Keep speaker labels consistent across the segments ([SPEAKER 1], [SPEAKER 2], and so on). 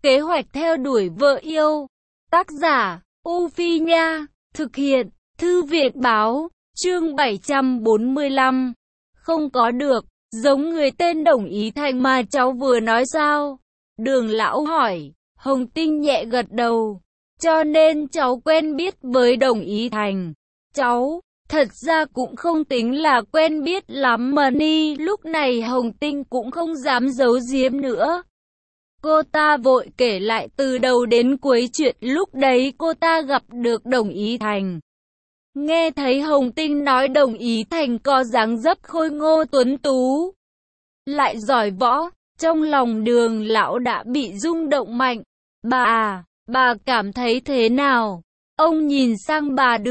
[SPEAKER 1] Kế hoạch theo đuổi vợ yêu. Tác giả, U Phi Nha. Thực hiện, Thư viện Báo. Chương 745. Không có được, giống người tên Đồng Ý Thành mà cháu vừa nói sao? Đường lão hỏi. Hồng Tinh nhẹ gật đầu. Cho nên cháu quen biết với Đồng Ý Thành. Cháu, thật ra cũng không tính là quen biết lắm mà ni. Lúc này Hồng Tinh cũng không dám giấu giếm nữa. Cô ta vội kể lại từ đầu đến cuối chuyện lúc đấy cô ta gặp được Đồng Ý Thành. Nghe thấy Hồng Tinh nói Đồng Ý Thành có dáng dấp khôi ngô tuấn tú, lại giỏi võ, trong lòng Đường lão đã bị rung động mạnh. Bà cảm thấy thế nào? Ông nhìn sang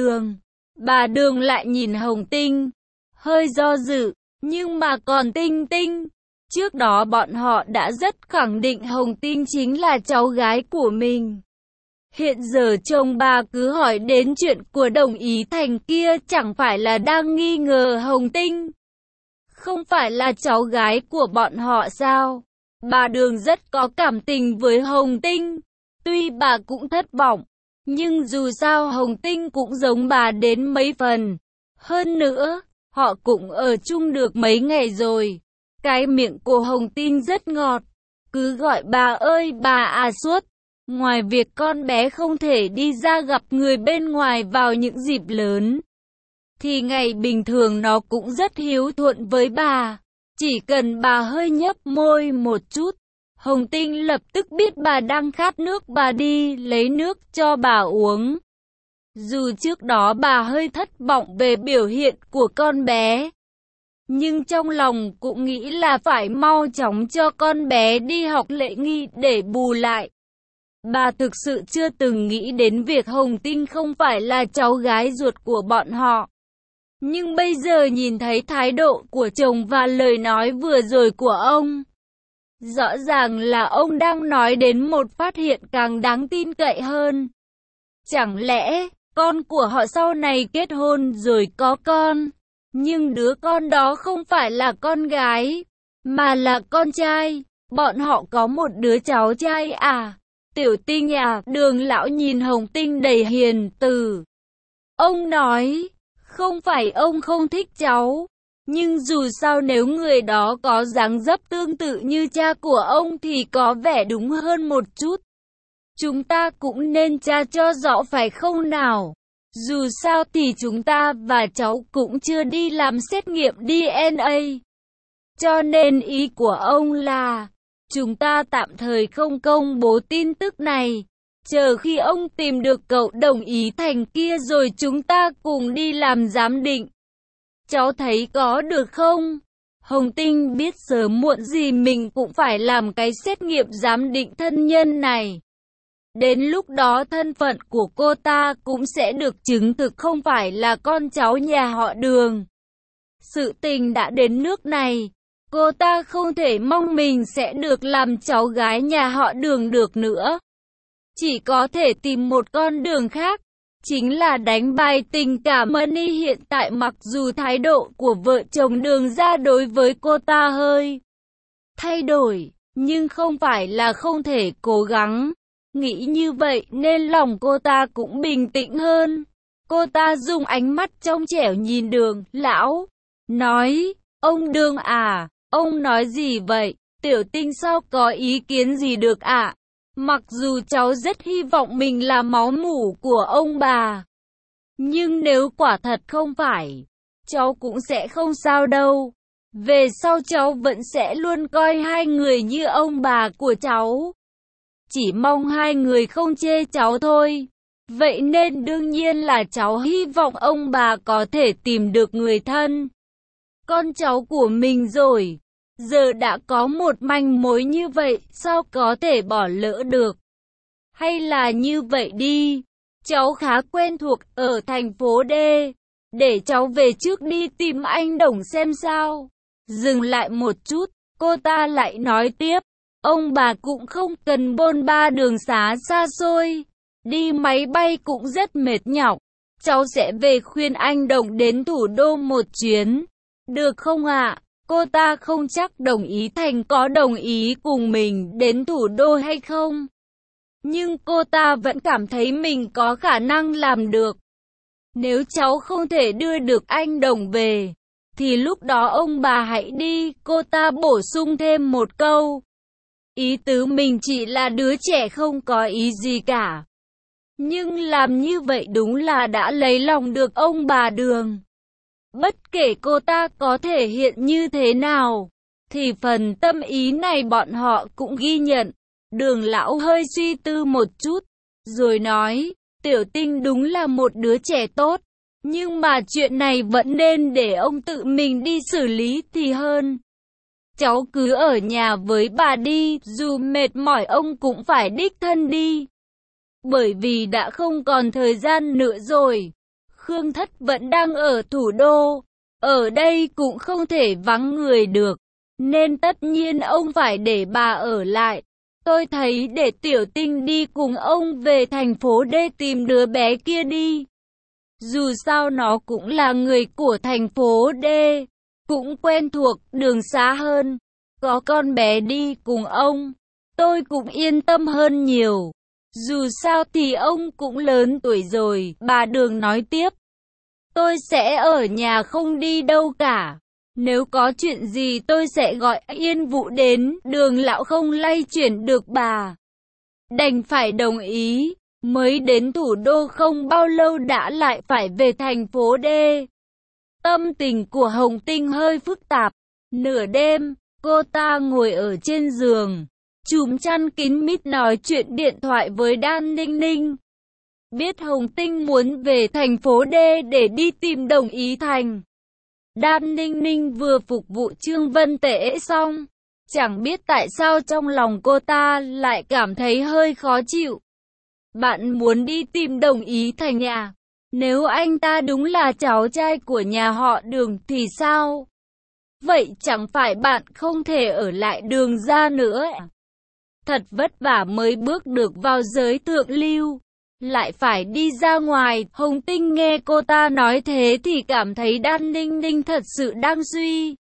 [SPEAKER 1] bà Đường lại nhìn Hồng Tinh, hơi do dự, nhưng mà còn Tinh Tinh. Trước đó bọn họ đã rất khẳng định Hồng Tinh chính là cháu gái của mình. Hiện giờ chồng bà cứ hỏi đến chuyện của Đồng Ý Thành kia, chẳng phải là đang nghi ngờ Hồng Tinh không phải là cháu gái của bọn họ sao? Bà Đường rất có cảm tình với Hồng Tinh. Tuy bà cũng thất vọng, nhưng dù sao Hồng Tinh cũng giống bà đến mấy phần. Hơn nữa, họ cũng ở chung được mấy ngày rồi. Cái miệng của Hồng Tinh rất ngọt, cứ gọi bà ơi bà à suốt. Ngoài việc con bé không thể đi ra gặp người bên ngoài vào những dịp lớn, thì ngày bình thường nó cũng rất hiếu thuận với bà. Chỉ cần bà hơi nhấp môi một chút, Hồng Tinh lập tức biết bà đang khát nước, bà đi lấy nước cho bà uống. Dù trước đó bà hơi thất vọng về biểu hiện của con bé, nhưng trong lòng cũng nghĩ là phải mau chóng cho con bé đi học lễ nghi để bù lại. Bà thực sự chưa từng nghĩ đến việc Hồng Tinh không phải là cháu gái ruột của bọn họ. Nhưng bây giờ nhìn thấy thái độ của chồng và lời nói vừa rồi của ông, rõ ràng là ông đang nói đến một phát hiện càng đáng tin cậy hơn. Chẳng lẽ con của họ sau này kết hôn rồi có con, nhưng đứa con đó không phải là con gái, mà là con trai? Bọn họ có một đứa cháu trai à? Tiểu Tinh à? Đường lão nhìn Hồng Tinh đầy hiền từ. Ông nói, không phải ông không thích cháu, nhưng dù sao nếu người đó có dáng dấp tương tự như cha của ông thì có vẻ đúng hơn một chút. Chúng ta cũng nên tra cho rõ phải không nào? Dù sao thì chúng ta và cháu cũng chưa đi làm xét nghiệm DNA. Cho nên ý của ông là, chúng ta tạm thời không công bố tin tức này. Chờ khi ông tìm được cậu Đồng Ý Thành kia rồi chúng ta cùng đi làm giám định. Cháu thấy có được không? Hồng Tinh biết sớm muộn gì mình cũng phải làm cái xét nghiệm giám định thân nhân này. Đến lúc đó thân phận của cô ta cũng sẽ được chứng thực không phải là con cháu nhà họ Đường. Sự tình đã đến nước này, cô ta không thể mong mình sẽ được làm cháu gái nhà họ Đường được nữa. Chỉ có thể tìm một con đường khác, chính là đánh bài tình cảm Money. Hiện tại mặc dù thái độ của vợ chồng Đường ra đối với cô ta hơi thay đổi, nhưng không phải là không thể cố gắng. Nghĩ như vậy nên lòng cô ta cũng bình tĩnh hơn. Cô ta dùng ánh mắt trong trẻo nhìn Đường lão, nói, ông Đường à, ông nói gì vậy? Tiểu Tinh sao có ý kiến gì được ạ? Mặc dù cháu rất hy vọng mình là máu mủ của ông bà, nhưng nếu quả thật không phải, cháu cũng sẽ không sao đâu. Về sau cháu vẫn sẽ luôn coi hai người như ông bà của cháu. Chỉ mong hai người không chê cháu thôi. Vậy nên đương nhiên là cháu hy vọng ông bà có thể tìm được người thân con cháu của mình rồi. Giờ đã có một manh mối như vậy, sao có thể bỏ lỡ được? Hay là như vậy đi, cháu khá quen thuộc ở thành phố D, để cháu về trước đi tìm anh Đồng xem sao. Dừng lại một chút, cô ta lại nói tiếp, ông bà cũng không cần bôn ba đường xá xa xôi, đi máy bay cũng rất mệt nhọc. Cháu sẽ về khuyên anh Đồng đến thủ đô một chuyến, được không ạ? Cô ta không chắc Đồng Ý Thành có đồng ý cùng mình đến thủ đô hay không. Nhưng cô ta vẫn cảm thấy mình có khả năng làm được. Nếu cháu không thể đưa được anh Đồng về, thì lúc đó ông bà hãy đi, cô ta bổ sung thêm một câu. Ý tứ mình chỉ là đứa trẻ không có ý gì cả. Nhưng làm như vậy đúng là đã lấy lòng được ông bà Đường. Bất kể cô ta có thể hiện như thế nào, thì phần tâm ý này bọn họ cũng ghi nhận. Đường lão hơi suy tư một chút, rồi nói, Tiểu Tinh đúng là một đứa trẻ tốt, nhưng mà chuyện này vẫn nên để ông tự mình đi xử lý thì hơn. Cháu cứ ở nhà với bà đi, dù mệt mỏi ông cũng phải đích thân đi. Bởi vì đã không còn thời gian nữa rồi. Khương Thất vẫn đang ở thủ đô, ở đây cũng không thể vắng người được, nên tất nhiên ông phải để bà ở lại. Tôi thấy để Tiểu Tinh đi cùng ông về thành phố D tìm đứa bé kia đi. Dù sao nó cũng là người của thành phố D, cũng quen thuộc đường xá hơn. Có con bé đi cùng ông, tôi cũng yên tâm hơn nhiều. Dù sao thì ông cũng lớn tuổi rồi, bà Đường nói tiếp. Tôi sẽ ở nhà không đi đâu cả. Nếu có chuyện gì tôi sẽ gọi Yên Vũ đến. Đường lão không lay chuyển được bà, đành phải đồng ý. Mới đến thủ đô không bao lâu đã lại phải về thành phố D. Tâm tình của Hồng Tinh hơi phức tạp. Nửa đêm, cô ta ngồi ở trên giường, chùm chăn kín mít nói chuyện điện thoại với Đan Ninh Ninh. Biết Hồng Tinh muốn về thành phố D để đi tìm Đồng Ý Thành. Đan Ninh Ninh vừa phục vụ Trương Vân Tễ xong, chẳng biết tại sao trong lòng cô ta lại cảm thấy hơi khó chịu. Bạn muốn đi tìm Đồng Ý Thành à? Nếu anh ta đúng là cháu trai của nhà họ Đường thì sao? Vậy chẳng phải bạn không thể ở lại Đường gia nữa à? Thật vất vả mới bước được vào giới thượng lưu, lại phải đi ra ngoài. Hồng Tinh nghe cô ta nói thế thì cảm thấy Đan Ninh Ninh thật sự đang suy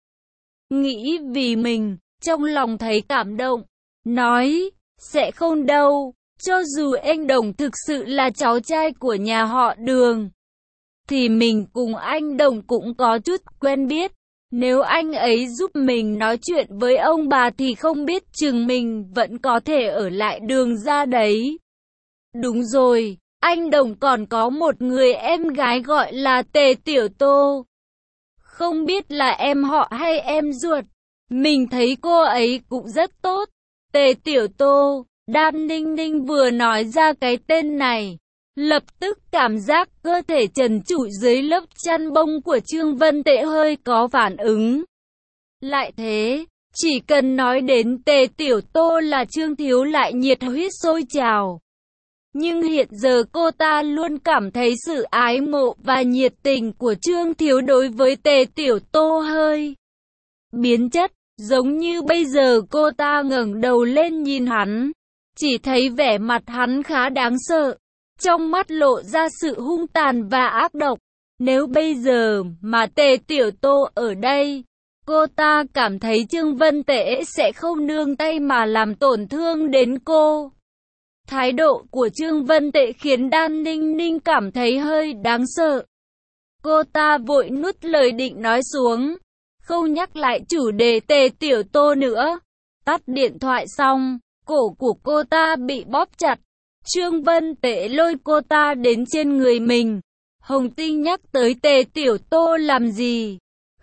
[SPEAKER 1] nghĩ vì mình, trong lòng thấy cảm động, nói, sẽ không đâu, cho dù anh Đồng thực sự là cháu trai của nhà họ Đường, thì mình cùng anh Đồng cũng có chút quen biết. Nếu anh ấy giúp mình nói chuyện với ông bà thì không biết chừng mình vẫn có thể ở lại Đường gia đấy. Đúng rồi, anh Đồng còn có một người em gái gọi là Tề Tiểu Tô. Không biết là em họ hay em ruột. Mình thấy cô ấy cũng rất tốt. Tề Tiểu Tô. Đan Ninh Ninh vừa nói ra cái tên này, lập tức cảm giác cơ thể trần trụi dưới lớp chăn bông của Trương Vân Tễ hơi có phản ứng. Lại thế, chỉ cần nói đến Tề Tiểu Tô là Trương Thiếu lại nhiệt huyết sôi trào. Nhưng hiện giờ cô ta luôn cảm thấy sự ái mộ và nhiệt tình của Trương Thiếu đối với Tề Tiểu Tô hơi biến chất. Giống như bây giờ cô ta ngẩng đầu lên nhìn hắn, chỉ thấy vẻ mặt hắn khá đáng sợ, trong mắt lộ ra sự hung tàn và ác độc. Nếu bây giờ mà Tề Tiểu Tô ở đây, cô ta cảm thấy Trương Vân Tễ sẽ không nương tay mà làm tổn thương đến cô. Thái độ của Trương Vân Tễ khiến Đan Ninh Ninh cảm thấy hơi đáng sợ. Cô ta vội nuốt lời định nói xuống, không nhắc lại chủ đề Tề Tiểu Tô nữa. Tắt điện thoại xong, cổ của cô ta bị bóp chặt. Trương Vân Tễ lôi cô ta đến trên người mình. Hồng Tinh nhắc tới Tề Tiểu Tô làm gì?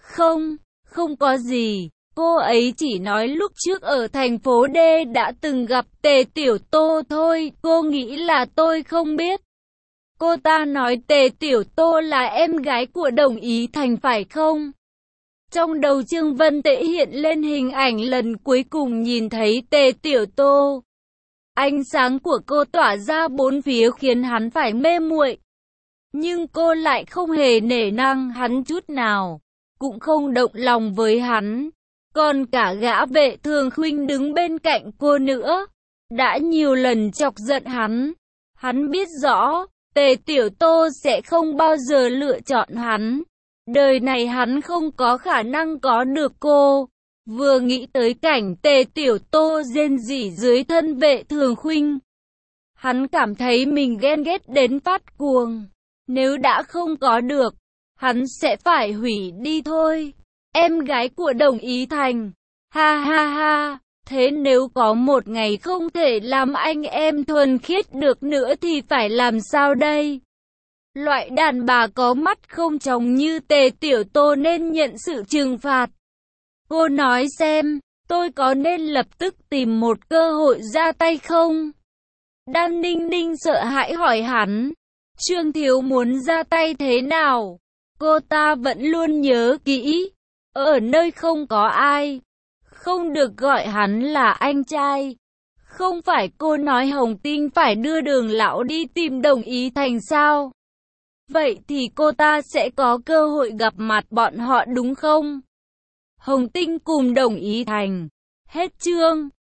[SPEAKER 1] Không có gì. Cô ấy chỉ nói lúc trước ở thành phố D đã từng gặp Tề Tiểu Tô thôi. Cô nghĩ là tôi không biết. Cô ta nói Tề Tiểu Tô là em gái của Đồng Ý Thành phải không? Trong đầu Trương Vân Tễ hiện lên hình ảnh lần cuối cùng nhìn thấy Tề Tiểu Tô. Ánh sáng của cô tỏa ra bốn phía khiến hắn phải mê muội. Nhưng cô lại không hề nể nang hắn chút nào, cũng không động lòng với hắn. Còn cả gã vệ thường khuynh đứng bên cạnh cô nữa, đã nhiều lần chọc giận hắn. Hắn biết rõ, Tề Tiểu Tô sẽ không bao giờ lựa chọn hắn. Đời này hắn không có khả năng có được cô. Vừa nghĩ tới cảnh Tề Tiểu Tô rên rỉ dưới thân vệ thường khuynh, Hắn cảm thấy mình ghen ghét đến phát cuồng. Nếu đã không có được, hắn sẽ phải hủy đi thôi. Em gái của Đồng Ý Thành. Ha ha ha. Thế nếu có một ngày không thể làm anh em thuần khiết được nữa thì phải làm sao đây? Loại đàn bà có mắt không tròng như Tề Tiểu Tô nên nhận sự trừng phạt. Cô nói xem, tôi có nên lập tức tìm một cơ hội ra tay không? Đan Ninh Ninh sợ hãi hỏi hắn. Trương Thiếu muốn ra tay thế nào? Cô ta vẫn luôn nhớ kỹ. Ở nơi không có ai, không được gọi hắn là anh trai. Không phải cô nói Hồng Tinh phải đưa Đường lão đi tìm Đồng Ý Thành sao? Vậy thì cô ta sẽ có cơ hội gặp mặt bọn họ đúng không? Hồng Tinh cùng Đồng Ý Thành. Hết chương.